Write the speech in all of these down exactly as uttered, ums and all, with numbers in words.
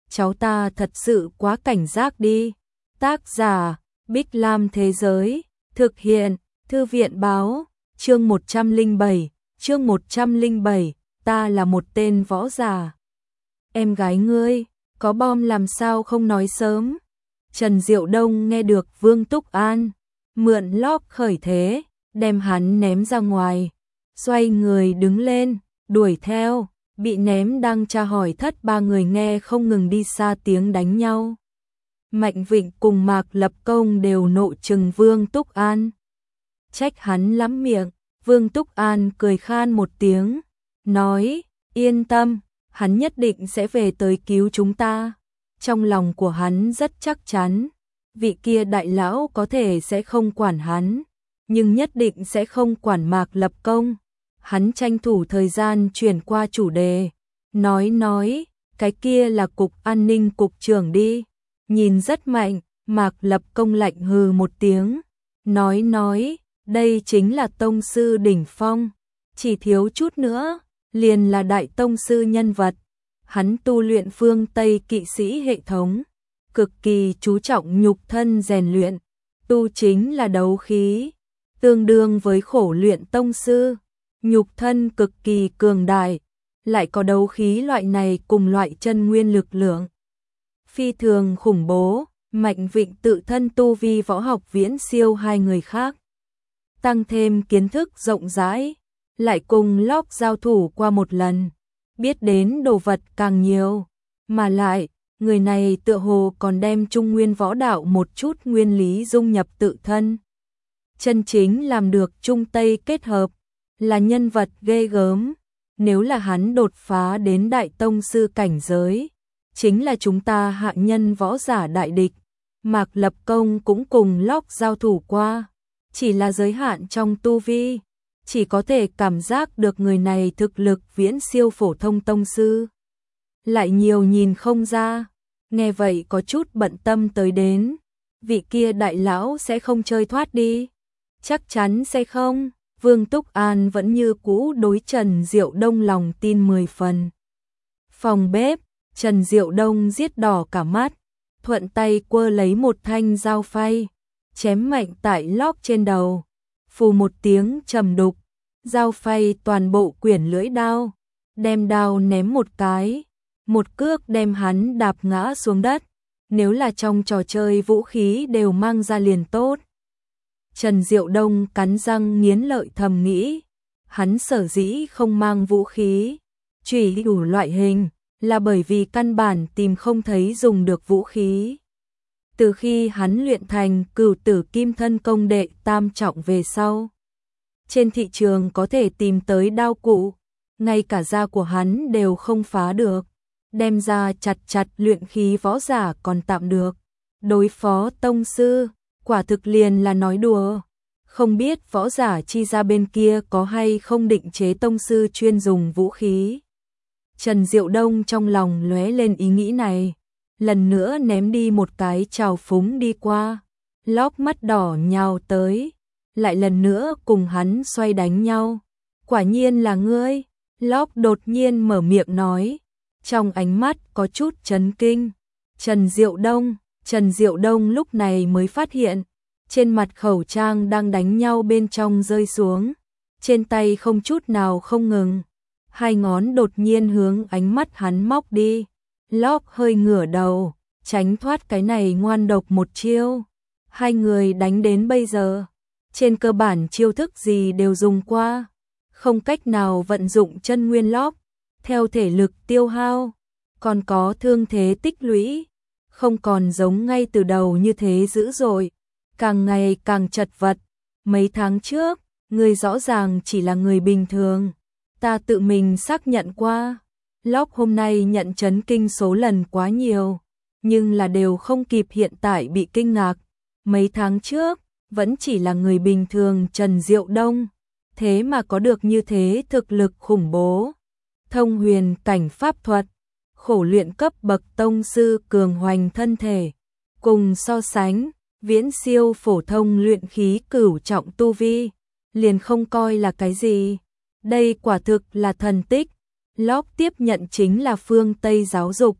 cháu ta thật sự quá cảnh giác đi. Tác giả, Bích Lam Thế Giới, thực hiện, Thư viện Báo, chương một trăm lẻ bảy, chương một trăm lẻ bảy, ta là một tên võ giả. Em gái ngươi, có bom làm sao không nói sớm? Trần Diệu Đông nghe được Vương Túc An mượn lóp khởi thế, đem hắn ném ra ngoài, xoay người đứng lên, đuổi theo, bị ném đang tra hỏi thất ba người nghe không ngừng đi xa tiếng đánh nhau. Mạnh Vịnh cùng Mạc Lập Công đều nộ trừng Vương Túc An. Trách hắn lắm miệng, Vương Túc An cười khan một tiếng, nói, yên tâm, hắn nhất định sẽ về tới cứu chúng ta. Trong lòng của hắn rất chắc chắn, vị kia đại lão có thể sẽ không quản hắn, nhưng nhất định sẽ không quản Mạc Lập Công. Hắn tranh thủ thời gian chuyển qua chủ đề, nói nói, cái kia là cục an ninh cục trưởng đi, nhìn rất mạnh. Mạc Lập Công lạnh hừ một tiếng, nói nói, đây chính là tông sư đỉnh phong, chỉ thiếu chút nữa, liền là đại tông sư nhân vật. Hắn tu luyện phương Tây kỵ sĩ hệ thống, cực kỳ chú trọng nhục thân rèn luyện, tu chính là đấu khí, tương đương với khổ luyện tông sư, nhục thân cực kỳ cường đại, lại có đấu khí loại này cùng loại chân nguyên lực lượng. Phi thường khủng bố, Mạnh Vịnh tự thân tu vi võ học viễn siêu hai người khác. Tăng thêm kiến thức rộng rãi, lại cùng Locke giao thủ qua một lần, biết đến đồ vật càng nhiều, mà lại, người này tựa hồ còn đem Trung Nguyên võ đạo một chút nguyên lý dung nhập tự thân. Chân chính làm được Trung Tây kết hợp, là nhân vật ghê gớm, nếu là hắn đột phá đến đại tông sư cảnh giới, chính là chúng ta hạ nhân võ giả đại địch. Mạc Lập Công cũng cùng Locke giao thủ qua, chỉ là giới hạn trong tu vi, chỉ có thể cảm giác được người này thực lực viễn siêu phổ thông tông sư. Lại nhiều nhìn không ra, nghe vậy có chút bận tâm tới đến, vị kia đại lão sẽ không chơi thoát đi. Chắc chắn sẽ không, Vương Túc An vẫn như cũ đối Trần Diệu Đông lòng tin mười phần. Phòng bếp, Trần Diệu Đông giết đỏ cả mắt, thuận tay quơ lấy một thanh dao phay, chém mạnh tại Locke trên đầu, phù một tiếng trầm đục, dao phay toàn bộ quyển lưỡi đao, đem đao ném một cái, một cước đem hắn đạp ngã xuống đất, nếu là trong trò chơi vũ khí đều mang ra liền tốt. Trần Diệu Đông cắn răng nghiến lợi thầm nghĩ, hắn sở dĩ không mang vũ khí, chủy đủ loại hình, là bởi vì căn bản tìm không thấy dùng được vũ khí. Từ khi hắn luyện thành Cửu Tử Kim Thân Công đệ tam trọng về sau, trên thị trường có thể tìm tới đao cụ, ngay cả da của hắn đều không phá được, đem ra chặt chặt luyện khí võ giả còn tạm được, đối phó tông sư, quả thực liền là nói đùa. Không biết võ giả chi ra bên kia có hay không định chế tông sư chuyên dùng vũ khí. Trần Diệu Đông trong lòng lóe lên ý nghĩ này, lần nữa ném đi một cái trào phúng đi qua, Locke mắt đỏ nhào tới, lại lần nữa cùng hắn xoay đánh nhau. Quả nhiên là ngươi, Locke đột nhiên mở miệng nói, trong ánh mắt có chút chấn kinh. Trần Diệu Đông, Trần Diệu Đông lúc này mới phát hiện, trên mặt khẩu trang đang đánh nhau bên trong rơi xuống, trên tay không chút nào không ngừng, hai ngón đột nhiên hướng ánh mắt hắn móc đi. Locke hơi ngửa đầu, tránh thoát cái này ngoan độc một chiêu. Hai người đánh đến bây giờ, trên cơ bản chiêu thức gì đều dùng qua, không cách nào vận dụng chân nguyên Locke, theo thể lực tiêu hao, còn có thương thế tích lũy, không còn giống ngay từ đầu như thế dữ dội, càng ngày càng chật vật. Mấy tháng trước, người rõ ràng chỉ là người bình thường, ta tự mình xác nhận qua. Locke hôm nay nhận chấn kinh số lần quá nhiều, nhưng là đều không kịp hiện tại bị kinh ngạc. Mấy tháng trước, vẫn chỉ là người bình thường Trần Diệu Đông, thế mà có được như thế thực lực khủng bố. Thông huyền cảnh pháp thuật, khổ luyện cấp bậc tông sư cường hoành thân thể, cùng so sánh, viễn siêu phổ thông luyện khí cửu trọng tu vi, liền không coi là cái gì. Đây quả thực là thần tích. Locke tiếp nhận chính là phương Tây giáo dục,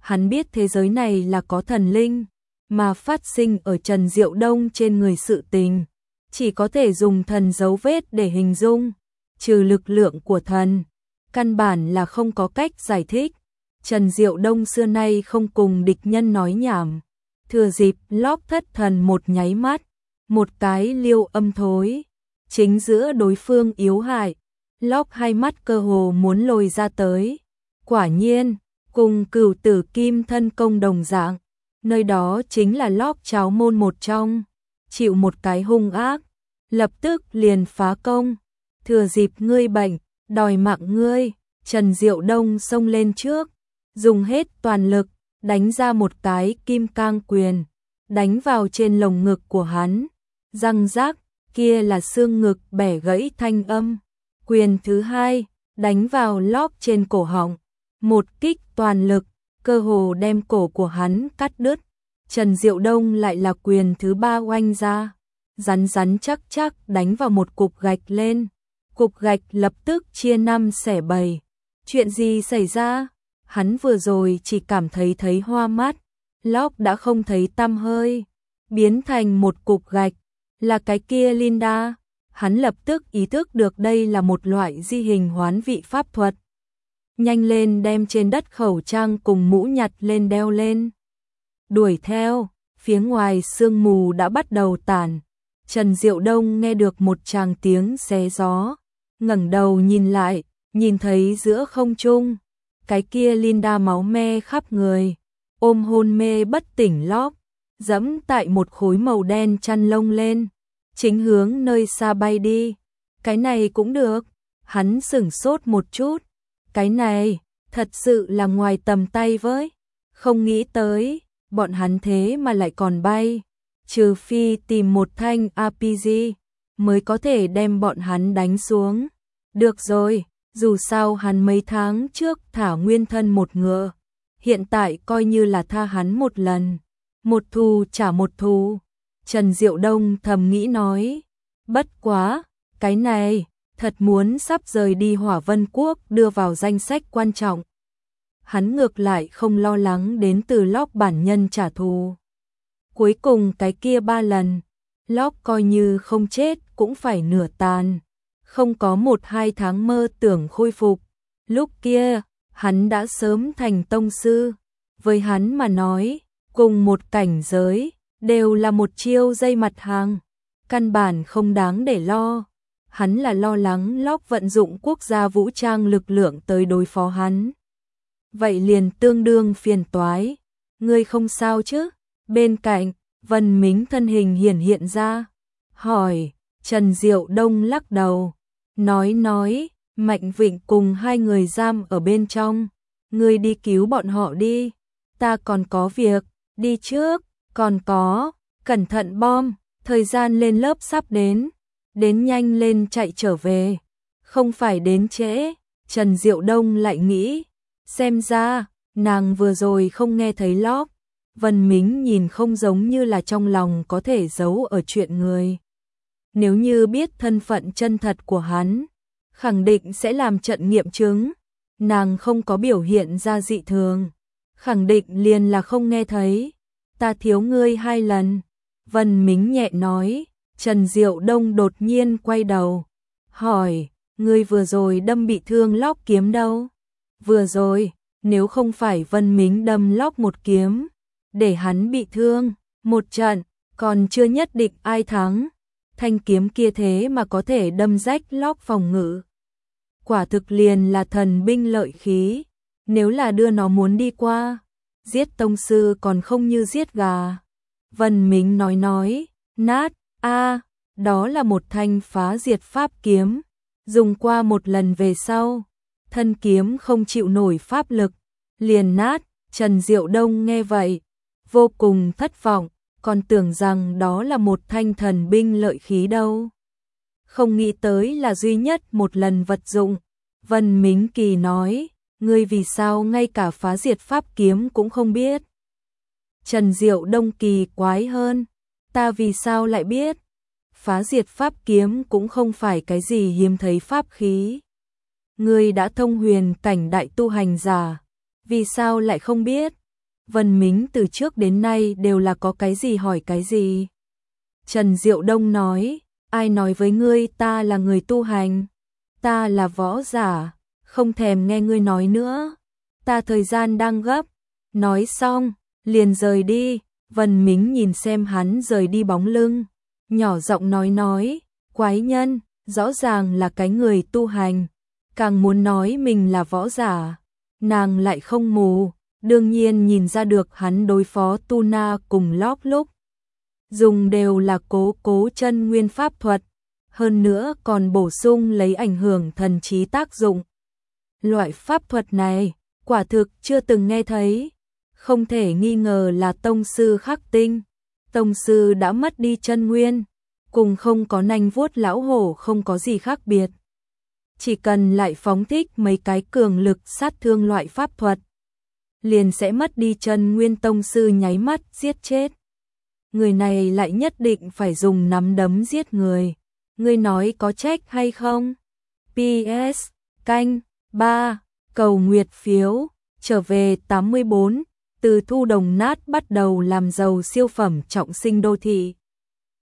Hắn biết thế giới này là có thần linh, mà phát sinh ở Trần Diệu Đông trên người sự tình, chỉ có thể dùng thần dấu vết để hình dung, trừ lực lượng của thần, căn bản là không có cách giải thích. Trần Diệu Đông xưa nay không cùng địch nhân nói nhảm, thừa dịp Locke thất thần một nháy mắt, một cái liêu âm thối, chính giữa đối phương yếu hại, Locke hai mắt cơ hồ muốn lồi ra tới. Quả nhiên, cùng Cửu Tử Kim thân công đồng dạng, nơi đó chính là Locke cháo môn một trong, chịu một cái hung ác, lập tức liền phá công, thừa dịp ngươi bệnh, đòi mạng ngươi. Trần Diệu Đông xông lên trước, dùng hết toàn lực, đánh ra một cái kim cang quyền, đánh vào trên lồng ngực của hắn, răng rác, kia là xương ngực bẻ gãy thanh âm. Quyền thứ hai, đánh vào Locke trên cổ họng, một kích toàn lực, cơ hồ đem cổ của hắn cắt đứt. Trần Diệu Đông lại là quyền thứ ba oanh ra, rắn rắn chắc chắc đánh vào một cục gạch lên, cục gạch lập tức chia năm xẻ bảy. Chuyện gì xảy ra? Hắn vừa rồi chỉ cảm thấy thấy hoa mắt, Locke đã không thấy tăm hơi, biến thành một cục gạch, là cái kia Linda. Hắn lập tức ý thức được đây là một loại di hình hoán vị pháp thuật. Nhanh lên đem trên đất khẩu trang cùng mũ nhặt lên đeo lên. Đuổi theo, phía ngoài sương mù đã bắt đầu tản. Trần Diệu Đông nghe được một tràng tiếng xé gió, ngẩng đầu nhìn lại, nhìn thấy giữa không trung, cái kia Linda máu me khắp người, ôm hôn mê bất tỉnh Locke, dẫm tại một khối màu đen chăn lông lên, chính hướng nơi xa bay đi. Cái này cũng được, hắn sửng sốt một chút, cái này, thật sự là ngoài tầm tay với, không nghĩ tới, bọn hắn thế mà lại còn bay, trừ phi tìm một thanh a pê giê, mới có thể đem bọn hắn đánh xuống. Được rồi, dù sao hắn mấy tháng trước thả nguyên thân một ngựa, hiện tại coi như là tha hắn một lần, một thù trả một thù. Trần Diệu Đông thầm nghĩ nói, bất quá, cái này, thật muốn sắp rời đi Hỏa Vân Quốc đưa vào danh sách quan trọng. Hắn ngược lại không lo lắng đến từ Locke bản nhân trả thù. Cuối cùng cái kia ba lần, Locke coi như không chết cũng phải nửa tàn, không có một hai tháng mơ tưởng khôi phục. Lúc kia, hắn đã sớm thành tông sư, với hắn mà nói, cùng một cảnh giới, đều là một chiêu dây mặt hàng, căn bản không đáng để lo. Hắn là lo lắng Locke vận dụng quốc gia vũ trang lực lượng tới đối phó hắn. Vậy liền tương đương phiền toái. Ngươi không sao chứ? Bên cạnh, Vân Mính thân hình hiển hiện ra. Hỏi, Trần Diệu Đông lắc đầu. Nói nói, Mạnh Vịnh cùng hai người giam ở bên trong. Ngươi đi cứu bọn họ đi. Ta còn có việc, đi trước. Còn có, cẩn thận bom, thời gian lên lớp sắp đến. Đến nhanh lên chạy trở về. Không phải đến trễ. Trần Diệu Đông lại nghĩ. Xem ra, nàng vừa rồi không nghe thấy Locke. Vân Mính nhìn không giống như là trong lòng có thể giấu ở chuyện người. Nếu như biết thân phận chân thật của hắn, khẳng định sẽ làm trận nghiệm chứng. Nàng không có biểu hiện ra dị thường, khẳng định liền là không nghe thấy. Ta thiếu ngươi hai lần. Vân Mính nhẹ nói. Trần Diệu Đông đột nhiên quay đầu, hỏi, ngươi vừa rồi đâm bị thương Locke kiếm đâu? Vừa rồi, nếu không phải Vân Mính đâm Locke một kiếm, để hắn bị thương, một trận, còn chưa nhất định ai thắng. Thanh kiếm kia thế mà có thể đâm rách Locke phòng ngự. Quả thực liền là thần binh lợi khí, nếu là đưa nó muốn đi qua, giết tông sư còn không như giết gà. Vân Mính nói nói, nát, a à, đó là một thanh phá diệt pháp kiếm, dùng qua một lần về sau, thân kiếm không chịu nổi pháp lực, liền nát. Trần Diệu Đông nghe vậy, vô cùng thất vọng, còn tưởng rằng đó là một thanh thần binh lợi khí đâu. Không nghĩ tới là duy nhất một lần vật dụng. Vân Mính Kỳ nói, ngươi vì sao ngay cả phá diệt pháp kiếm cũng không biết? Trần Diệu Đông kỳ quái hơn, ta vì sao lại biết? Phá diệt pháp kiếm cũng không phải cái gì hiếm thấy pháp khí. Ngươi đã thông huyền cảnh đại tu hành giả, vì sao lại không biết? Vân Mính từ trước đến nay đều là có cái gì hỏi cái gì. Trần Diệu Đông nói, ai nói với ngươi ta là người tu hành, ta là võ giả, không thèm nghe ngươi nói nữa, ta thời gian đang gấp. Nói xong, liền rời đi. Vân Mính nhìn xem hắn rời đi bóng lưng, nhỏ giọng nói nói, quái nhân, rõ ràng là cái người tu hành, càng muốn nói mình là võ giả, nàng lại không mù, đương nhiên nhìn ra được hắn đối phó Tu Na cùng Lóp lúc dùng đều là cố cố chân nguyên pháp thuật, hơn nữa còn bổ sung lấy ảnh hưởng thần trí tác dụng. Loại pháp thuật này, quả thực chưa từng nghe thấy, không thể nghi ngờ là tông sư khắc tinh. Tông sư đã mất đi chân nguyên, cùng không có nanh vuốt lão hổ không có gì khác biệt. Chỉ cần lại phóng thích mấy cái cường lực sát thương loại pháp thuật, liền sẽ mất đi chân nguyên tông sư nháy mắt giết chết. Người này lại nhất định phải dùng nắm đấm giết người. Ngươi nói có trách hay không? pê ét Canh ba Cầu nguyệt phiếu trở về tám mươi bốn. Từ thu đồng nát bắt đầu làm giàu siêu phẩm trọng sinh đô thị.